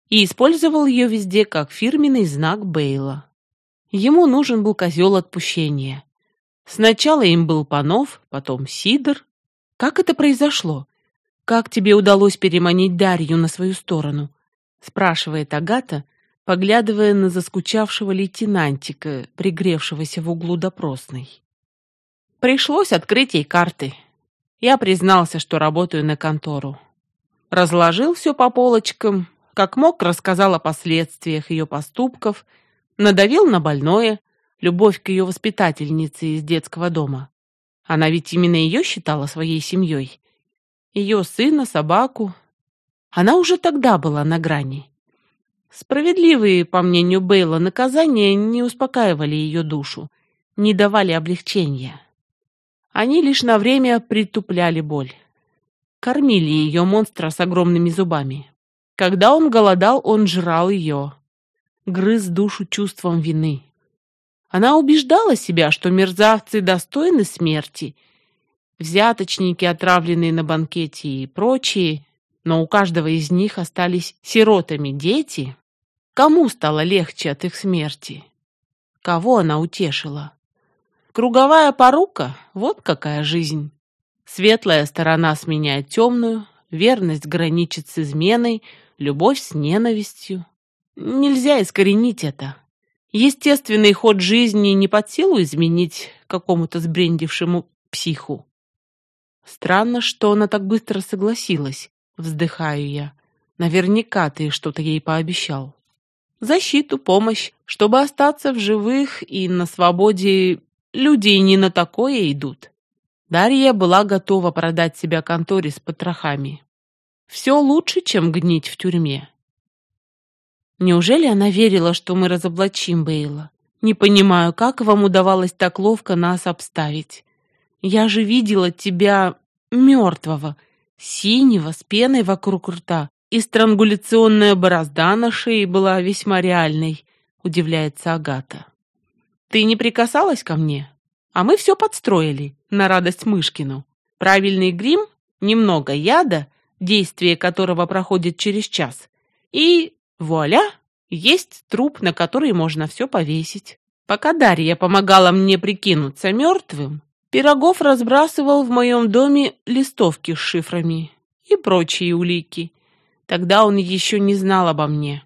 и использовал ее везде как фирменный знак Бейла. Ему нужен был козел отпущения. Сначала им был Панов, потом Сидор. Как это произошло? Как тебе удалось переманить Дарью на свою сторону? Спрашивает Агата, поглядывая на заскучавшего лейтенантика, пригревшегося в углу допросной. Пришлось открыть ей карты. Я признался, что работаю на контору. Разложил все по полочкам, как мог, рассказал о последствиях ее поступков, надавил на больное, любовь к ее воспитательнице из детского дома. Она ведь именно ее считала своей семьей. Ее сына, собаку. Она уже тогда была на грани. Справедливые, по мнению Бейла, наказания не успокаивали ее душу, не давали облегчения. Они лишь на время притупляли боль. Кормили ее монстра с огромными зубами. Когда он голодал, он жрал ее. Грыз душу чувством вины. Она убеждала себя, что мерзавцы достойны смерти, взяточники, отравленные на банкете и прочие, но у каждого из них остались сиротами дети. Кому стало легче от их смерти? Кого она утешила? Круговая порука — вот какая жизнь. Светлая сторона сменяет темную, верность граничит с изменой, любовь с ненавистью. Нельзя искоренить это. Естественный ход жизни не под силу изменить какому-то сбрендившему психу. Странно, что она так быстро согласилась, вздыхаю я. Наверняка ты что-то ей пообещал. Защиту, помощь, чтобы остаться в живых и на свободе. Люди и не на такое идут. Дарья была готова продать себя конторе с потрохами. Все лучше, чем гнить в тюрьме. Неужели она верила, что мы разоблачим Бейла? Не понимаю, как вам удавалось так ловко нас обставить. Я же видела тебя мертвого, синего, с пеной вокруг рта, и странгуляционная борозда на шее была весьма реальной, удивляется Агата. Ты не прикасалась ко мне? А мы все подстроили, на радость Мышкину. Правильный грим, немного яда, действие которого проходит через час, и вуаля, есть труп, на который можно все повесить. Пока Дарья помогала мне прикинуться мертвым, Пирогов разбрасывал в моем доме листовки с шифрами и прочие улики. Тогда он еще не знал обо мне.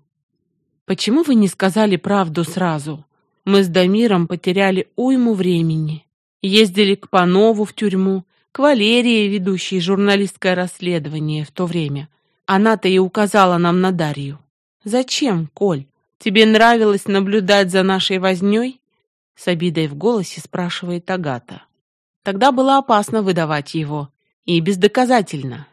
Почему вы не сказали правду сразу? Мы с Дамиром потеряли уйму времени. Ездили к Панову в тюрьму, к Валерии, ведущей журналистское расследование в то время. Она-то и указала нам на Дарью. Зачем, Коль? Тебе нравилось наблюдать за нашей вознёй? С обидой в голосе спрашивает Агата. Тогда было опасно выдавать его. И бездоказательно.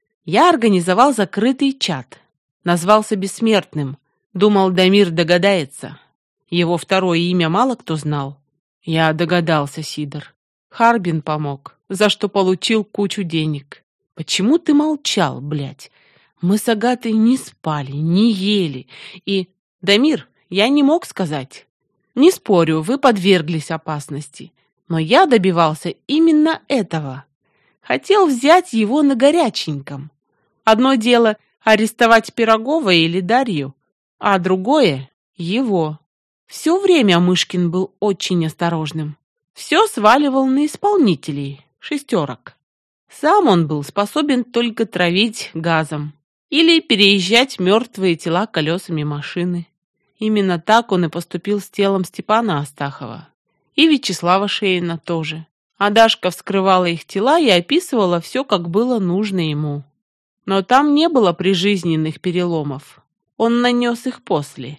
Я организовал закрытый чат. Назвался Бессмертным. Думал, Дамир догадается. Его второе имя мало кто знал. Я догадался, Сидор. Харбин помог, за что получил кучу денег. Почему ты молчал, блядь? Мы с Агатой не спали, не ели. И... Дамир, я не мог сказать. Не спорю, вы подверглись опасности. Но я добивался именно этого. Хотел взять его на горяченьком. Одно дело арестовать Пирогова или Дарью, а другое — его. Все время Мышкин был очень осторожным. Все сваливал на исполнителей, шестерок. Сам он был способен только травить газом или переезжать мертвые тела колесами машины. Именно так он и поступил с телом Степана Астахова. И Вячеслава Шейна тоже. А Дашка вскрывала их тела и описывала все, как было нужно ему. Но там не было прижизненных переломов. Он нанес их после.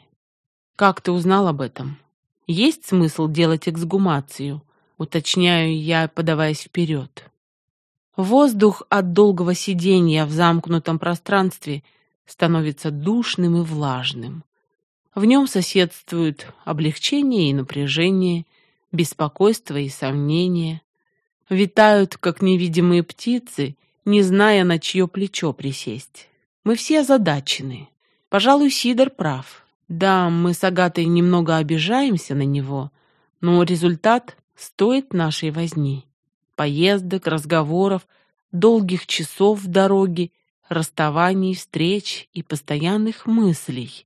Как ты узнал об этом? Есть смысл делать эксгумацию? Уточняю я, подаваясь вперед. Воздух от долгого сидения в замкнутом пространстве становится душным и влажным. В нем соседствуют облегчение и напряжение, беспокойство и сомнение. Витают, как невидимые птицы, не зная, на чье плечо присесть. Мы все озадачены. Пожалуй, Сидор прав. Да, мы с Агатой немного обижаемся на него, но результат стоит нашей возни. Поездок, разговоров, долгих часов в дороге, расставаний, встреч и постоянных мыслей.